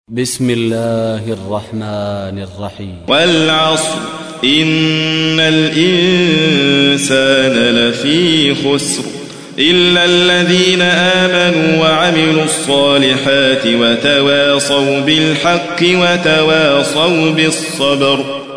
بسم الله الرحمن الرحيم. والعصر إن الإنسان لفي خسر إلا الذين آمنوا وعملوا الصالحات وتواصوا بالحق وتواصوا بالصبر.